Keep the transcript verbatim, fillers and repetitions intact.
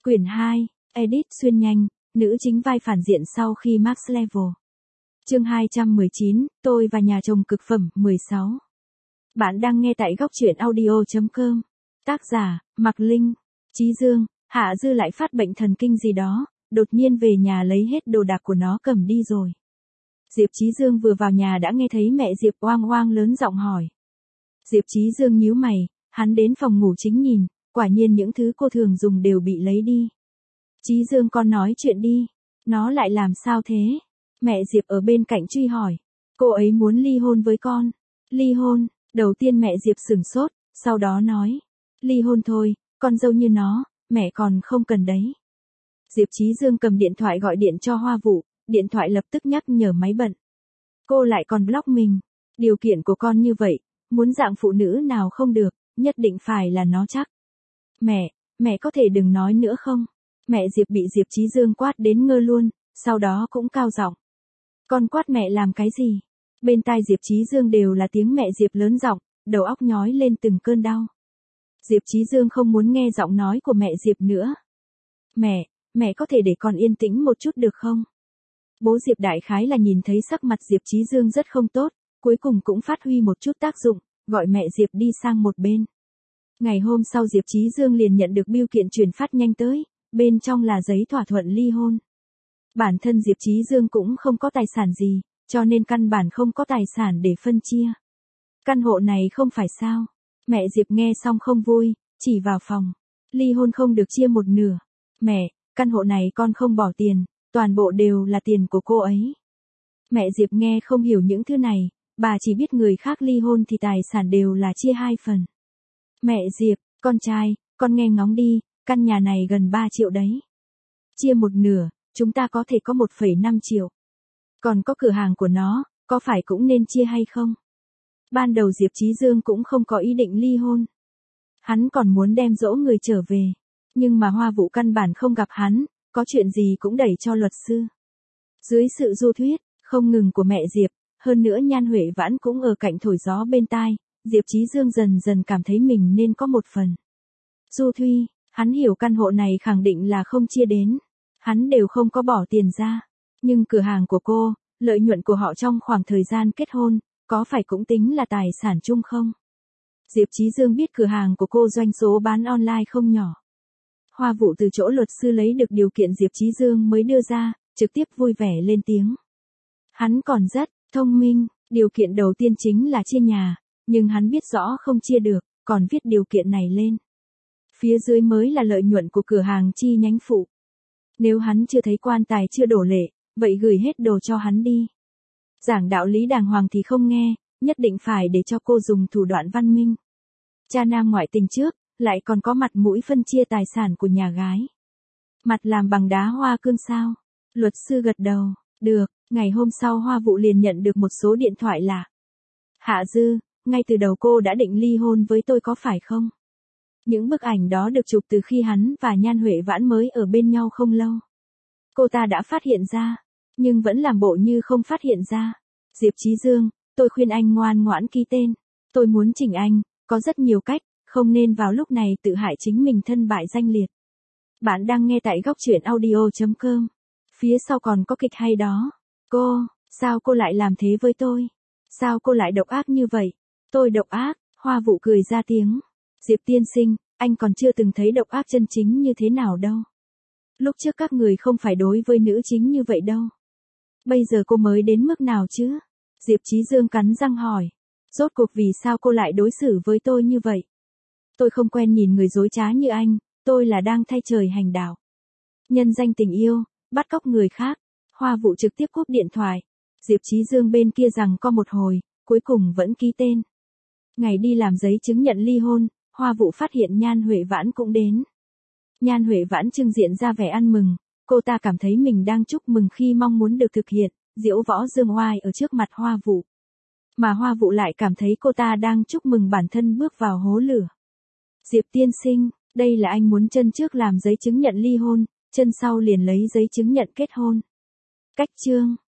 Quyển hai, Edit xuyên nhanh, nữ chính vai phản diện sau khi Max Level. Chương hai trăm mười chín, tôi và nhà chồng cực phẩm, mười sáu. Bạn đang nghe tại góc truyện audio chấm com. Tác giả, Mạc Linh. Chí Dương, Hạ Dư lại phát bệnh thần kinh gì đó, đột nhiên về nhà lấy hết đồ đạc của nó cầm đi rồi. Diệp Chí Dương vừa vào nhà đã nghe thấy mẹ Diệp oang oang lớn giọng hỏi. Diệp Chí Dương nhíu mày, hắn đến phòng ngủ chính nhìn, quả nhiên những thứ cô thường dùng đều bị lấy đi. Chí Dương con nói chuyện đi, nó lại làm sao thế? Mẹ Diệp ở bên cạnh truy hỏi. Cô ấy muốn ly hôn với con. Ly hôn, đầu tiên mẹ Diệp sửng sốt, sau đó nói. Ly hôn thôi, con dâu như nó, mẹ còn không cần đấy. Diệp Chí Dương cầm điện thoại gọi điện cho Hoa Vũ, điện thoại lập tức nhắc nhở máy bận. Cô lại còn block mình. Điều kiện của con như vậy, muốn dạng phụ nữ nào không được, nhất định phải là nó chắc. Mẹ, mẹ có thể đừng nói nữa không? Mẹ Diệp bị Diệp Chí Dương quát đến ngơ luôn, sau đó cũng cao giọng. Con quát mẹ làm cái gì? Bên tai Diệp Chí Dương đều là tiếng mẹ Diệp lớn giọng, đầu óc nhói lên từng cơn đau. Diệp Chí Dương không muốn nghe giọng nói của mẹ Diệp nữa. Mẹ, mẹ có thể để con yên tĩnh một chút được không? Bố Diệp đại khái là nhìn thấy sắc mặt Diệp Chí Dương rất không tốt, cuối cùng cũng phát huy một chút tác dụng, gọi mẹ Diệp đi sang một bên. Ngày hôm sau Diệp Chí Dương liền nhận được bưu kiện chuyển phát nhanh tới, bên trong là giấy thỏa thuận ly hôn. Bản thân Diệp Chí Dương cũng không có tài sản gì, cho nên căn bản không có tài sản để phân chia. Căn hộ này không phải sao? Mẹ Diệp nghe xong không vui, chỉ vào phòng. Ly hôn không được chia một nửa. Mẹ, căn hộ này con không bỏ tiền, toàn bộ đều là tiền của cô ấy. Mẹ Diệp nghe không hiểu những thứ này, bà chỉ biết người khác ly hôn thì tài sản đều là chia hai phần. Mẹ Diệp, con trai, con nghe ngóng đi, căn nhà này gần ba triệu đấy. Chia một nửa, chúng ta có thể có một phẩy năm triệu. Còn có cửa hàng của nó, có phải cũng nên chia hay không? Ban đầu Diệp Chí Dương cũng không có ý định ly hôn. Hắn còn muốn đem dỗ người trở về. Nhưng mà Hoa Vũ căn bản không gặp hắn, có chuyện gì cũng đẩy cho luật sư. Dưới sự du thuyết, không ngừng của mẹ Diệp, hơn nữa Nhan Huệ Vãn cũng ở cạnh thổi gió bên tai, Diệp Chí Dương dần dần cảm thấy mình nên có một phần. Du Thuy, hắn hiểu căn hộ này khẳng định là không chia đến. Hắn đều không có bỏ tiền ra. Nhưng cửa hàng của cô, lợi nhuận của họ trong khoảng thời gian kết hôn, có phải cũng tính là tài sản chung không? Diệp Chí Dương biết cửa hàng của cô doanh số bán online không nhỏ. Hoa Vũ từ chỗ luật sư lấy được điều kiện Diệp Chí Dương mới đưa ra, trực tiếp vui vẻ lên tiếng. Hắn còn rất thông minh, điều kiện đầu tiên chính là chia nhà, nhưng hắn biết rõ không chia được, còn viết điều kiện này lên. Phía dưới mới là lợi nhuận của cửa hàng chi nhánh phụ. Nếu hắn chưa thấy quan tài chưa đổ lệ, vậy gửi hết đồ cho hắn đi. Giảng đạo lý đàng hoàng thì không nghe, nhất định phải để cho cô dùng thủ đoạn văn minh. Cha nam ngoại tình trước, lại còn có mặt mũi phân chia tài sản của nhà gái. Mặt làm bằng đá hoa cương sao? Luật sư gật đầu, được, ngày hôm sau Hoa Vũ liền nhận được một số điện thoại lạ. Hạ Dư, ngay từ đầu cô đã định ly hôn với tôi có phải không? Những bức ảnh đó được chụp từ khi hắn và Nhan Huệ Vãn mới ở bên nhau không lâu. Cô ta đã phát hiện ra, nhưng vẫn làm bộ như không phát hiện ra. Diệp Chí Dương, tôi khuyên anh ngoan ngoãn ký tên. Tôi muốn chỉnh anh, có rất nhiều cách, không nên vào lúc này tự hại chính mình thân bại danh liệt. Bạn đang nghe tại góc truyện audio chấm com. Phía sau còn có kịch hay đó. Cô, sao cô lại làm thế với tôi? Sao cô lại độc ác như vậy? Tôi độc ác, Hoa Vũ cười ra tiếng. Diệp tiên sinh, anh còn chưa từng thấy độc ác chân chính như thế nào đâu. Lúc trước các người không phải đối với nữ chính như vậy đâu. Bây giờ cô mới đến mức nào chứ? Diệp Chí Dương cắn răng hỏi. Rốt cuộc vì sao cô lại đối xử với tôi như vậy? Tôi không quen nhìn người dối trá như anh, tôi là đang thay trời hành đạo. Nhân danh tình yêu, bắt cóc người khác. Hoa Vũ trực tiếp cúp điện thoại. Diệp Chí Dương bên kia rằng co một hồi, cuối cùng vẫn ký tên. Ngày đi làm giấy chứng nhận ly hôn, Hoa Vũ phát hiện Nhan Huệ Vãn cũng đến. Nhan Huệ Vãn trưng diện ra vẻ ăn mừng, cô ta cảm thấy mình đang chúc mừng khi mong muốn được thực hiện, diễu võ dương oai ở trước mặt Hoa Vũ. Mà Hoa Vũ lại cảm thấy cô ta đang chúc mừng bản thân bước vào hố lửa. Diệp tiên sinh, đây là anh muốn chân trước làm giấy chứng nhận ly hôn, chân sau liền lấy giấy chứng nhận kết hôn. Cách chương